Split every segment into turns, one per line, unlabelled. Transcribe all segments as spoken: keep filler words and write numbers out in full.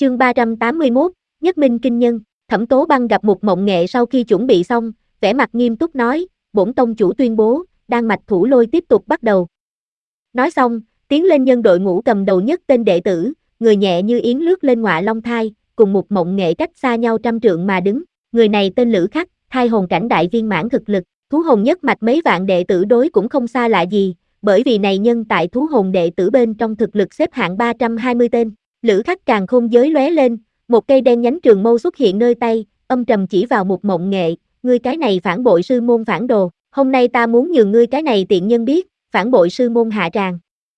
Chương ba trăm tám mươi mốt, Nhất Minh Kinh Nhân. Thẩm Tố Băng gặp Mục Mộng Nghệ sau khi chuẩn bị xong, vẻ mặt nghiêm túc nói, bổn tông chủ tuyên bố, Đan Mạch Thủ Lôi tiếp tục bắt đầu. Nói xong, tiến lên nhân đội ngũ cầm đầu nhất tên đệ tử, người nhẹ như yến lướt lên ngọa long thai, cùng Mục Mộng Nghệ cách xa nhau trăm trượng mà đứng. Người này tên Lữ Khắc, thai hồn cảnh đại viên mãn thực lực, thú hồn nhất mạch mấy vạn đệ tử đối cũng không xa lạ gì, bởi vì này nhân tại thú hồn đệ tử bên trong thực lực xếp hạng ba trăm hai mươi tên. Lữ Khắc càn khôn giới lóe lên, một cây đen nhánh trường mâu xuất hiện nơi tay, âm trầm chỉ vào Mục Mộng Nghệ, ngươi cái này phản bội sư môn phản đồ, hôm nay ta muốn nhường ngươi cái này tiện nhân biết, phản bội sư môn hạ tràng.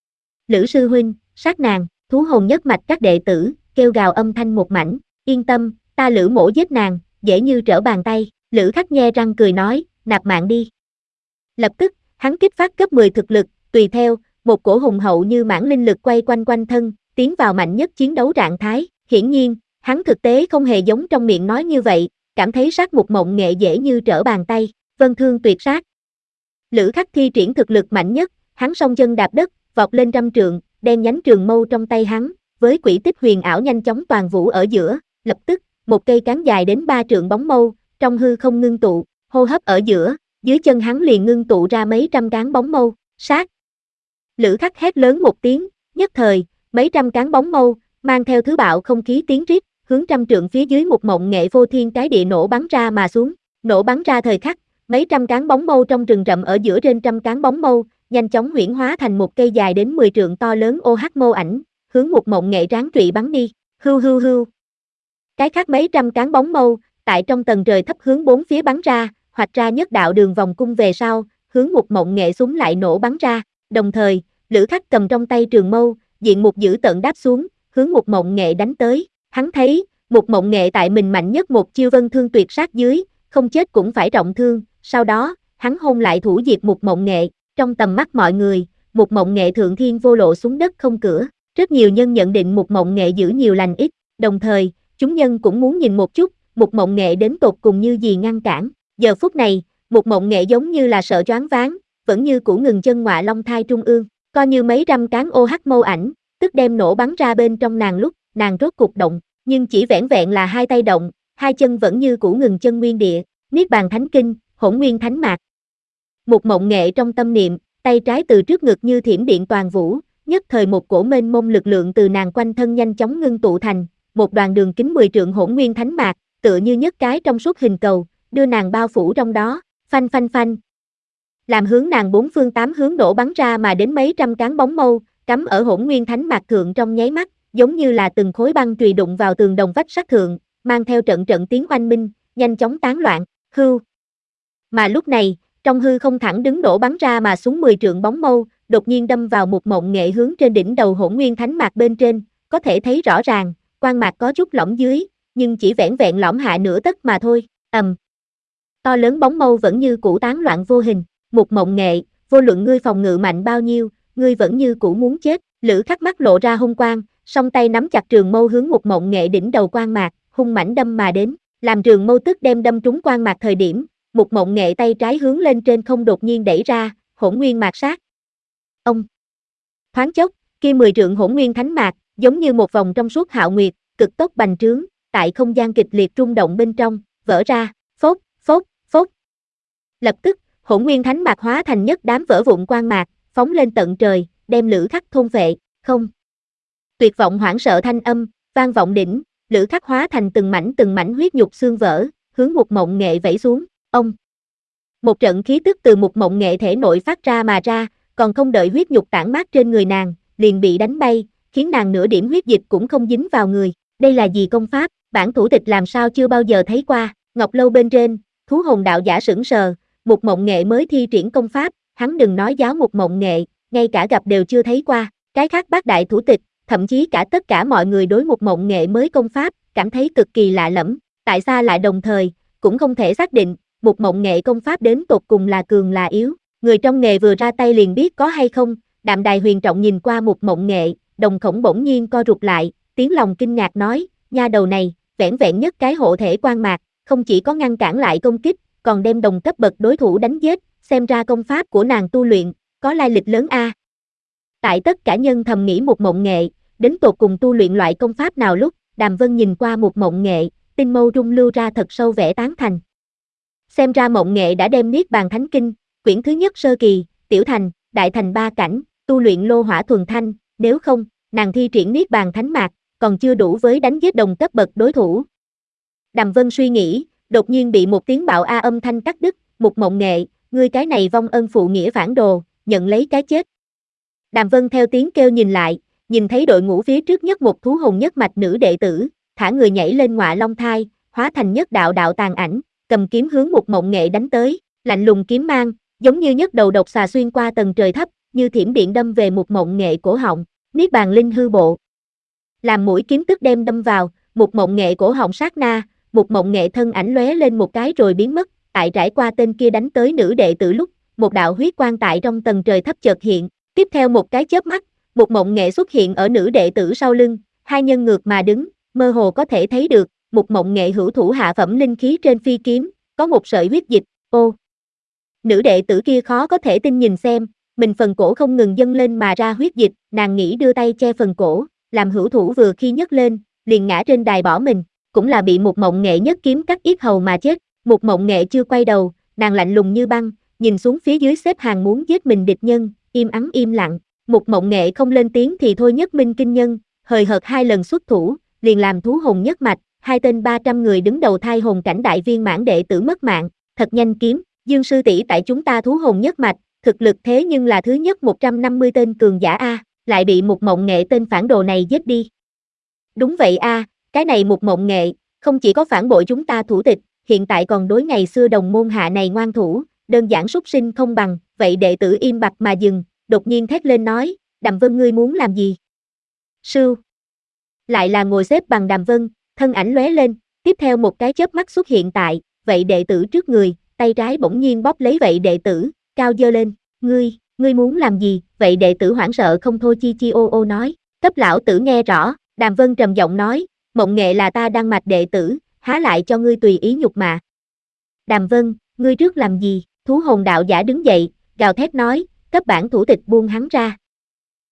Lữ sư huynh, sát nàng, thú hồn nhất mạch các đệ tử, kêu gào âm thanh một mảnh, yên tâm, ta Lữ mỗ giết nàng, dễ như trở bàn tay. Lữ Khắc nhe răng cười nói, nạp mạng đi. Lập tức, hắn kích phát cấp mười thực lực, tùy theo, một cổ hùng hậu như mãng linh lực quay quanh quanh thân, tiến vào mạnh nhất chiến đấu trạng thái. Hiển nhiên, hắn thực tế không hề giống trong miệng nói như vậy, cảm thấy sát Mục Mộng Nghệ dễ như trở bàn tay, vân thương tuyệt sát. Lữ Khắc thi triển thực lực mạnh nhất, hắn song chân đạp đất, vọt lên trăm trượng, đen nhánh trường mâu trong tay hắn, với quỷ tích huyền ảo nhanh chóng toàn vũ ở giữa, lập tức, một cây cán dài đến ba trượng bóng mâu, trong hư không ngưng tụ, hô hấp ở giữa, dưới chân hắn liền ngưng tụ ra mấy trăm cán bóng mâu, sát. Lữ Khắc hét lớn một tiếng, nhất thời, mấy trăm cán bóng mâu, mang theo thứ bạo không khí tiếng rít, hướng trăm trượng phía dưới Mục Mộng Nghệ vô thiên cái địa nổ bắn ra mà xuống, nổ bắn ra thời khắc, mấy trăm cán bóng mâu trong rừng rậm ở giữa trên trăm cán bóng mâu, nhanh chóng huyễn hóa thành một cây dài đến mười trượng to lớn ô hát mâu ảnh, hướng Mục Mộng Nghệ ráng trụy bắn đi, hưu hưu hưu. Cái khác mấy trăm cán bóng mâu, tại trong tầng trời thấp hướng bốn phía bắn ra, hoạch ra nhất đạo đường vòng cung về sau, hướng Mục Mộng Nghệ súng lại nổ bắn ra, đồng thời, Lữ Khắc cầm trong tay trường mâu, diện mục dữ tợn đáp xuống, hướng Mục Mộng Nghệ đánh tới, hắn thấy, Mục Mộng Nghệ tại mình mạnh nhất một chiêu vân thương tuyệt sát dưới, không chết cũng phải trọng thương, sau đó, hắn hôn lại thủ diệt Mục Mộng Nghệ, trong tầm mắt mọi người, Mục Mộng Nghệ thượng thiên vô lộ xuống đất không cửa, rất nhiều nhân nhận định Mục Mộng Nghệ giữ nhiều lành ít, đồng thời, chúng nhân cũng muốn nhìn một chút, Mục Mộng Nghệ đến tột cùng như gì ngăn cản, giờ phút này, Mục Mộng Nghệ giống như là sợ choáng váng, vẫn như cũ ngừng chân ngọa long thai trung ương, coi như mấy trăm cán ô hắc mâu ảnh, tức đem nổ bắn ra bên trong nàng lúc, nàng rốt cục động, nhưng chỉ vẻn vẹn là hai tay động, hai chân vẫn như cũ ngừng chân nguyên địa, Niết Bàn Thánh Kinh, Hỗn Nguyên Thánh Mạc. Mục Mộng Nghệ trong tâm niệm, tay trái từ trước ngực như thiểm điện toàn vũ, nhất thời một cổ mênh mông lực lượng từ nàng quanh thân nhanh chóng ngưng tụ thành một đoàn đường kính mười trượng Hỗn Nguyên Thánh Mạc, tựa như nhất cái trong suốt hình cầu, đưa nàng bao phủ trong đó, phanh phanh phanh. Làm hướng nàng bốn phương tám hướng đổ bắn ra mà đến mấy trăm cán bóng mâu, cắm ở Hỗn Nguyên Thánh Mạc thượng trong nháy mắt, giống như là từng khối băng chùy đụng vào tường đồng vách sắt thượng, mang theo trận trận tiếng oanh minh, nhanh chóng tán loạn, hưu. Mà lúc này, trong hư không thẳng đứng đổ bắn ra mà xuống mười trượng bóng mâu, đột nhiên đâm vào Mục Mộng Nghệ hướng trên đỉnh đầu Hỗn Nguyên Thánh Mạc bên trên, có thể thấy rõ ràng, quang mạc có chút lõm dưới, nhưng chỉ vẻn vẹn lõm hạ nửa tấc mà thôi, ầm. To lớn bóng mâu vẫn như cũ tán loạn vô hình, Mục Mộng Nghệ, vô luận ngươi phòng ngự mạnh bao nhiêu, ngươi vẫn như cũ muốn chết. Lữ Khắc mắt lộ ra hung quang, song tay nắm chặt trường mâu hướng Mục Mộng Nghệ đỉnh đầu quang mạc, hung mãnh đâm mà đến, làm trường mâu tức đem đâm trúng quang mạc thời điểm, Mục Mộng Nghệ tay trái hướng lên trên không đột nhiên đẩy ra, Hỗn Nguyên Mạc sát. Ông. Thoáng chốc, kia mười trượng Hỗn Nguyên Thánh Mạc, giống như một vòng trong suốt hạo nguyệt, cực tốc bành trướng, tại không gian kịch liệt rung động bên trong, vỡ ra, phốc, phốc, phốc. Lập tức, Hỗn Nguyên Thánh Mạc hóa thành nhất đám vỡ vụn quang mạc, phóng lên tận trời, đem Lữ Khắc thôn phệ, không. Tuyệt vọng hoảng sợ thanh âm, vang vọng đỉnh, Lữ Khắc hóa thành từng mảnh từng mảnh huyết nhục xương vỡ, hướng Mục Mộng Nghệ vẩy xuống, ông. Một trận khí tức từ Mục Mộng Nghệ thể nội phát ra mà ra, còn không đợi huyết nhục tản mát trên người nàng, liền bị đánh bay, khiến nàng nửa điểm huyết dịch cũng không dính vào người. Đây là gì công pháp, bản thủ tịch làm sao chưa bao giờ thấy qua. Ngọc lâu bên trên, thú hồn đạo giả sững sờ, Mục Mộng Nghệ mới thi triển công pháp, hắn đừng nói giáo Mục Mộng Nghệ, ngay cả gặp đều chưa thấy qua. Cái khác bát đại thủ tịch, thậm chí cả tất cả mọi người đối Mục Mộng Nghệ mới công pháp, cảm thấy cực kỳ lạ lẫm, tại sao lại đồng thời, cũng không thể xác định, Mục Mộng Nghệ công pháp đến tột cùng là cường là yếu. Người trong nghề vừa ra tay liền biết có hay không. Đạm Đài huyền trọng nhìn qua Mục Mộng Nghệ, đồng khổng bỗng nhiên co rụt lại, tiếng lòng kinh ngạc nói, nha đầu này, vẻn vẹn nhất cái hộ thể quang mạc, không chỉ có ngăn cản lại công kích, còn đem đồng cấp bậc đối thủ đánh giết, xem ra công pháp của nàng tu luyện, có lai lịch lớn a. Tại tất cả nhân thầm nghĩ Mục Mộng Nghệ, đến tột cùng tu luyện loại công pháp nào lúc, Đàm Vân nhìn qua Mục Mộng Nghệ, tinh mâu rung lưu ra thật sâu vẻ tán thành. Xem ra Mộng Nghệ đã đem Niết Bàn Thánh Kinh, quyển thứ nhất sơ kỳ, tiểu thành, đại thành ba cảnh, tu luyện lô hỏa thuần thanh, nếu không, nàng thi triển Niết Bàn Thánh Mạc, còn chưa đủ với đánh giết đồng cấp bậc đối thủ. Đàm Vân suy nghĩ, đột nhiên bị một tiếng bạo a âm thanh cắt đứt, Mục Mộng Nghệ, ngươi cái này vong ân phụ nghĩa phản đồ, nhận lấy cái chết. Đàm Vân theo tiếng kêu nhìn lại, nhìn thấy đội ngũ phía trước nhất một thú hồn nhất mạch nữ đệ tử, thả người nhảy lên ngọa long thai, hóa thành nhất đạo đạo tàn ảnh, cầm kiếm hướng Mục Mộng Nghệ đánh tới, lạnh lùng kiếm mang, giống như nhất đầu độc xà xuyên qua tầng trời thấp, như thiểm điện đâm về Mục Mộng Nghệ cổ họng, Niết Bàn Linh hư bộ. Làm mũi kiếm tức đem đâm vào, Mục Mộng Nghệ cổ họng sát na, Mục Mộng Nghệ thân ảnh lóe lên một cái rồi biến mất, tại trải qua tên kia đánh tới nữ đệ tử lúc, một đạo huyết quang tại trong tầng trời thấp chợt hiện, tiếp theo một cái chớp mắt, Mục Mộng Nghệ xuất hiện ở nữ đệ tử sau lưng, hai nhân ngược mà đứng, mơ hồ có thể thấy được, Mục Mộng Nghệ hữu thủ hạ phẩm linh khí trên phi kiếm, có một sợi huyết dịch, ô. Nữ đệ tử kia khó có thể tin nhìn xem, mình phần cổ không ngừng dâng lên mà ra huyết dịch, nàng nghĩ đưa tay che phần cổ, làm hữu thủ vừa khi nhấc lên, liền ngã trên đài bỏ mình, cũng là bị Mục Mộng Nghệ nhất kiếm cắt yết hầu mà chết. Mục Mộng Nghệ chưa quay đầu, nàng lạnh lùng như băng, nhìn xuống phía dưới xếp hàng muốn giết mình địch nhân, im ắng im lặng. Mục Mộng Nghệ không lên tiếng thì thôi nhất minh kinh nhân, hời hợt hai lần xuất thủ, liền làm thú hồn nhất mạch, hai tên ba trăm người đứng đầu thai hồn cảnh đại viên mãn đệ tử mất mạng, thật nhanh kiếm, Dương sư tỷ tại chúng ta thú hồn nhất mạch, thực lực thế nhưng là thứ nhất một trăm năm mươi tên cường giả a, lại bị Mục Mộng Nghệ tên phản đồ này giết đi. Đúng vậy a, cái này Mục Mộng Nghệ, không chỉ có phản bội chúng ta thủ tịch, hiện tại còn đối ngày xưa đồng môn hạ này ngoan thủ, đơn giản súc sinh không bằng, vậy đệ tử im bặt mà dừng, đột nhiên thét lên nói, Đàm Vân ngươi muốn làm gì? Sưu. Lại là ngồi xếp bằng Đàm Vân, thân ảnh lóe lên, tiếp theo một cái chớp mắt xuất hiện tại, vậy đệ tử trước người, tay trái bỗng nhiên bóp lấy vậy đệ tử, cao giơ lên, ngươi, ngươi muốn làm gì? Vậy đệ tử hoảng sợ không thôi chi chi ô ô nói, cấp lão tử nghe rõ, Đàm Vân trầm giọng nói, Mộng Nghệ là ta đăng mạch đệ tử, há lại cho ngươi tùy ý nhục mạ. Đàm Vân, ngươi trước làm gì? Thú hồn đạo giả đứng dậy, gào thét nói, cấp bản thủ tịch buông hắn ra.